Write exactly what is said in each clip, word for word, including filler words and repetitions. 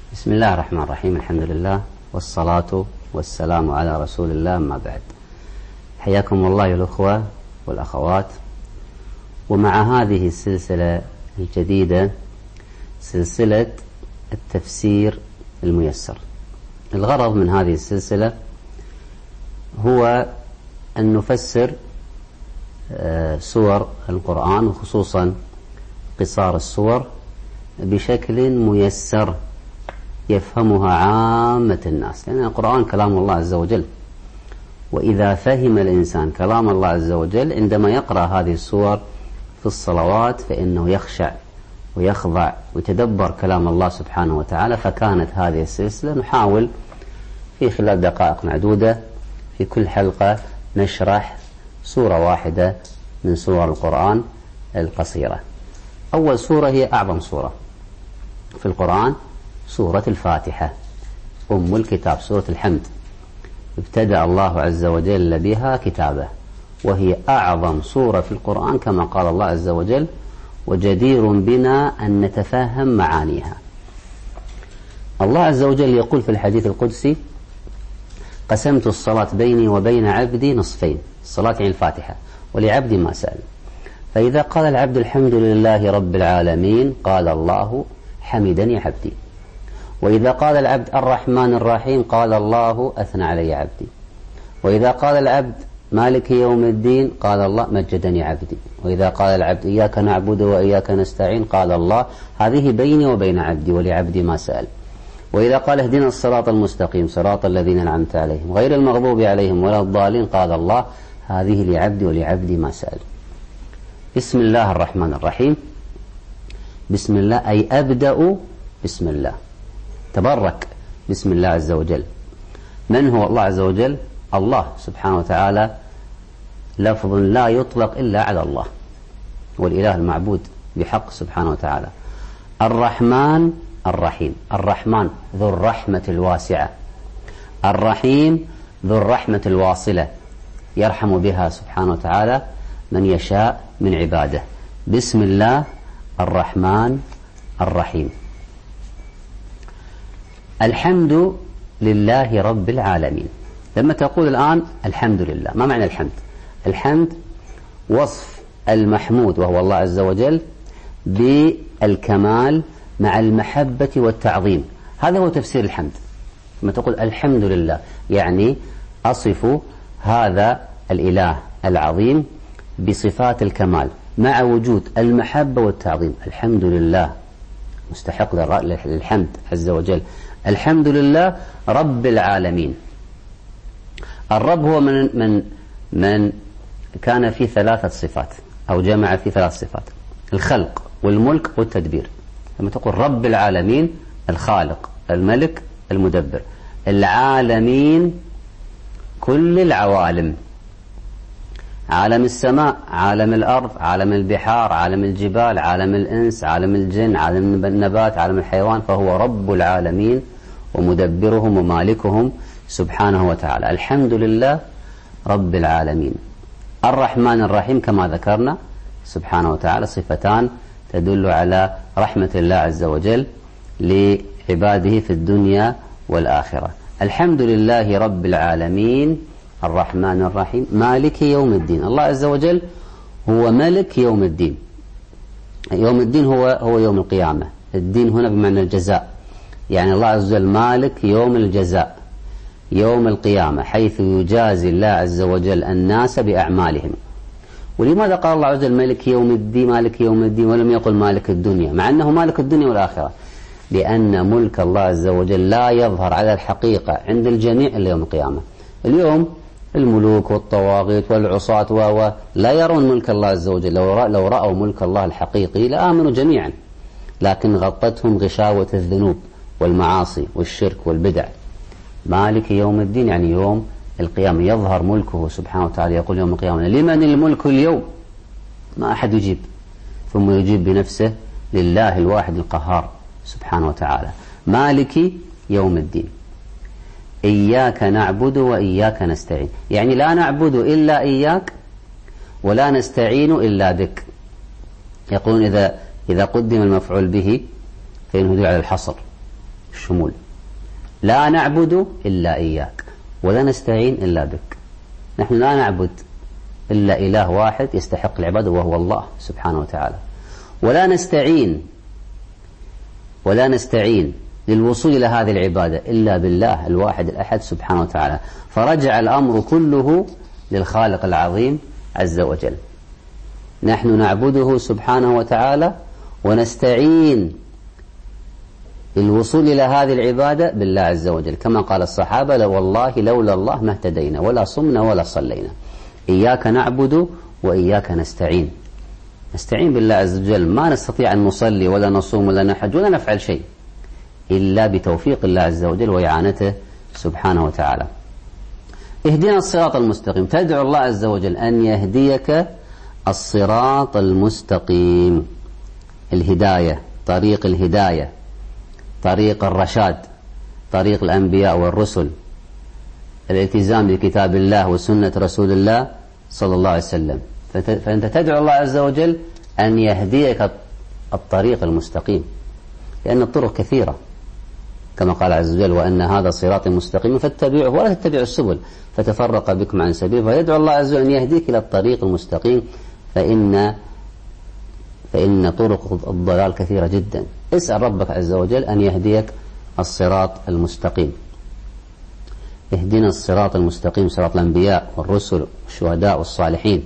بسم الله الرحمن الرحيم. الحمد لله والصلاة والسلام على رسول الله، ما بعد. حياكم الله يا الأخوة والأخوات، ومع هذه السلسلة الجديدة، سلسلة التفسير الميسر. الغرض من هذه السلسلة هو أن نفسر سور القرآن، وخصوصا قصار السور، بشكل ميسر يفهمها عامة الناس، لأن القرآن كلام الله عز وجل. وإذا فهم الإنسان كلام الله عز وجل عندما يقرأ هذه السور في الصلوات فإنه يخشع ويخضع ويتدبر كلام الله سبحانه وتعالى. فكانت هذه السلسلة نحاول في خلال دقائق معدودة في كل حلقة نشرح سورة واحدة من سور القرآن القصيرة. أول سورة هي أعظم سورة في القرآن، سورة الفاتحة، أم الكتاب، سورة الحمد. ابتدأ الله عز وجل بها كتابه، وهي أعظم سورة في القرآن كما قال الله عز وجل، وجدير بنا أن نتفهم معانيها. الله عز وجل يقول في الحديث القدسي: قسمت الصلاة بيني وبين عبدي نصفين، الصلاة يعني الفاتحة، ولعبدي ما سأل. فإذا قال العبد الحمد لله رب العالمين قال الله حمدني عبدي. وإذا قال العبد الرحمن الرحيم قال الله أثنى علي عبدي. وإذا قال العبد مالك يوم الدين قال الله مجدني عبدي. وإذا قال العبد إياك نعبد وإياك نستعين قال الله هذه بيني وبين عبدي ولعبدي ما سأل. وإذا قال اهدنا الصراط المستقيم صراط الذين أنعمت عليهم غير المغضوب عليهم ولا الضالين قال الله هذه لعبدي ولعبدي ما سأل. بسم الله الرحمن الرحيم. بسم الله أي أبدأ بسم الله، تبرك بسم الله عز وجل. من هو الله عز وجل؟ الله سبحانه وتعالى لفظ لا يطلق إلا على الله، والإله المعبود بحق سبحانه وتعالى. الرحمن الرحيم، الرحمن ذو الرحمة الواسعة، الرحيم ذو الرحمة الواصلة، يرحم بها سبحانه وتعالى من يشاء من عباده. بسم الله الرحمن الرحيم. الحمد لله رب العالمين. لما تقول الآن الحمد لله، ما معنى الحمد؟ الحمد وصف المحمود وهو الله عز وجل بالكمال مع المحبة والتعظيم، هذا هو تفسير الحمد. لما تقول الحمد لله يعني أصف هذا الإله العظيم بصفات الكمال مع وجود المحبة والتعظيم. الحمد لله مستحق للحمد عز وجل. الحمد لله رب العالمين. الرب هو من من من كان في ثلاثة صفات أو جمع في ثلاث صفات: الخلق والملك والتدبير. لما تقول رب العالمين، الخالق الملك المدبر. العالمين كل العوالم، عالم السماء، عالم الأرض، عالم البحار، عالم الجبال، عالم الإنس، عالم الجن، عالم النبات، عالم الحيوان. فهو رب العالمين ومدبرهم ومالكهم سبحانه وتعالى. الحمد لله رب العالمين. الرحمن الرحيم كما ذكرنا سبحانه وتعالى، صفتان تدل على رحمة الله عز وجل لعباده في الدنيا والآخرة. الحمد لله رب العالمين الرحمن الرحيم مالك يوم الدين. الله عز وجل هو ملك يوم الدين. يوم الدين هو هو يوم القيامة. الدين هنا بمعنى الجزاء، يعني الله عز وجل مالك يوم الجزاء، يوم القيامة، حيث يجازي الله عز وجل الناس بأعمالهم. ولماذا قال الله عز وجل مالك يوم الدين مالك يوم الدين ولم يقل مالك الدنيا، مع أنه مالك الدنيا والآخرة؟ لأن ملك الله عز وجل لا يظهر على الحقيقة عند الجميع إلا يوم القيامة. اليوم الملوك والطواغيت والعصاة و لا يرون ملك الله عز وجل. لو رأوا, لو رأوا ملك الله الحقيقي لآمنوا جميعا، لكن غطتهم غشاوة الذنوب والمعاصي والشرك والبدع. مالك يوم الدين يعني يوم القيامة يظهر ملكه سبحانه وتعالى. يقول يوم القيامة لمن الملك اليوم؟ ما أحد يجيب، ثم يجيب بنفسه لله الواحد القهار سبحانه وتعالى. مالك يوم الدين. إياك نعبد وإياك نستعين، يعني لا نعبد إلا إياك ولا نستعين إلا بك. يقولون إذا إذا قدم المفعول به فإنه يدل على الحصر، الشمول. لا نعبد إلا إياك ولا نستعين إلا بك. نحن لا نعبد إلا إله واحد يستحق العبادة وهو الله سبحانه وتعالى، ولا نستعين ولا نستعين للوصول إلى هذه العبادة إلا بالله الواحد الأحد سبحانه وتعالى. فرجع الأمر كله للخالق العظيم عز وجل. نحن نعبده سبحانه وتعالى ونستعين للوصول إلى هذه العبادة بالله عز وجل، كما قال الصحابة: لو والله لولا الله ما اهتدينا ولا صمنا ولا صلينا. إياك نعبد وإياك نستعين. نستعين بالله عز وجل، ما نستطيع أن نصلي ولا نصوم ولا نحج ولا نفعل شيء إلا بتوفيق الله عز وجل وإعانته سبحانه وتعالى. اهدنا الصراط المستقيم، تدعو الله عز وجل أن يهديك الصراط المستقيم. الهداية، طريق الهداية، طريق الرشاد، طريق الأنبياء والرسل، الالتزام بكتاب الله وسنة رسول الله صلى الله عليه وسلم. فأنت تدعو الله عز وجل أن يهديك الطريق المستقيم، لأن الطرق كثيرة كما قال عز وجل: وأن هذا صراط مستقيم فاتبعوه ولا تتبعوا السبل فتفرق بكم عن سبيله. فيدعو الله عز وجل أن يهديك إلى الطريق المستقيم، فإن فإن طرق الضلال كثيرة جدا. اسأل ربك عز وجل أن يهديك الصراط المستقيم. اهدنا الصراط المستقيم، صراط الأنبياء والرسل والشهداء والصالحين.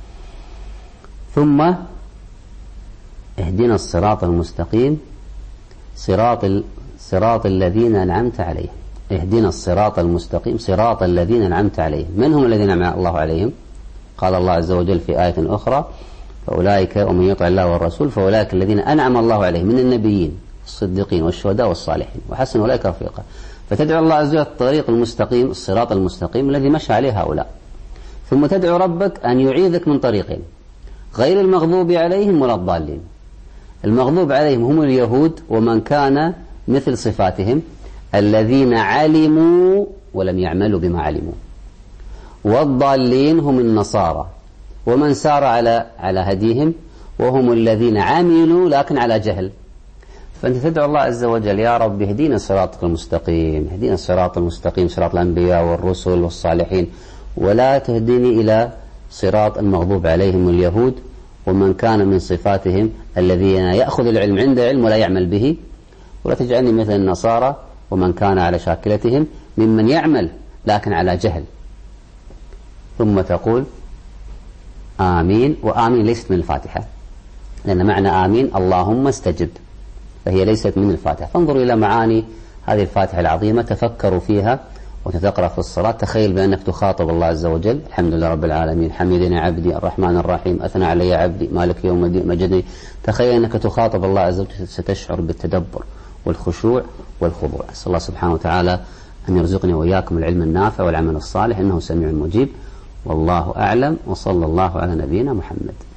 ثم اهدنا الصراط المستقيم، صراط صراط الذين أنعمت عليهم. اهدنا الصراط المستقيم صراط الذين أنعمت عليهم. من هم الذين أنعم الله عليهم؟ قال الله عز وجل في آية أخرى: فأولئك ومن يطع الله والرسول فأولئك الذين أنعم الله عليهم من النبيين الصديقين والشهداء والصالحين وحسن أولئك رفيقا. فتدعو الله عز وجل الطريق المستقيم، الصراط المستقيم الذي مشى عليه هؤلاء. ثم تدعو ربك أن يعيذك من طريقين: غير المغضوب عليهم ولا الضالين. المغضوب عليهم هم اليهود ومن كان مثل صفاتهم، الذين علموا ولم يعملوا بما علموا. والضالين هم النصارى ومن سار على على هديهم، وهم الذين عملوا لكن على جهل. فأنت تدعو الله عز وجل: يا رب اهدينا صراطك المستقيم، اهدينا الصراط المستقيم، صراط الأنبياء والرسل والصالحين، ولا تهديني إلى صراط المغضوب عليهم اليهود ومن كان من صفاتهم الذين يأخذ العلم عند علم ولا يعمل به، ولا تجعلني مثل النصارى ومن كان على شاكلتهم ممن يعمل لكن على جهل. ثم تقول آمين. وآمين ليست من الفاتحة، لأن معنى آمين اللهم استجب، فهي ليست من الفاتحة. فانظروا إلى معاني هذه الفاتحة العظيمة، تفكروا فيها وتتقرأ في الصلاة. تخيل بأنك تخاطب الله عز وجل: الحمد لله رب العالمين، حمدني عبدي، الرحمن الرحيم، أثنى علي عبدي، مالك يوم الدين، مجدني. تخيل أنك تخاطب الله عز وجل، ستشعر بالتدبر والخشوع والخضوع. أسأل الله سبحانه وتعالى أن يرزقني وإياكم العلم النافع والعمل الصالح، إنه سميع مجيب. والله أعلم، وصلى الله على نبينا محمد.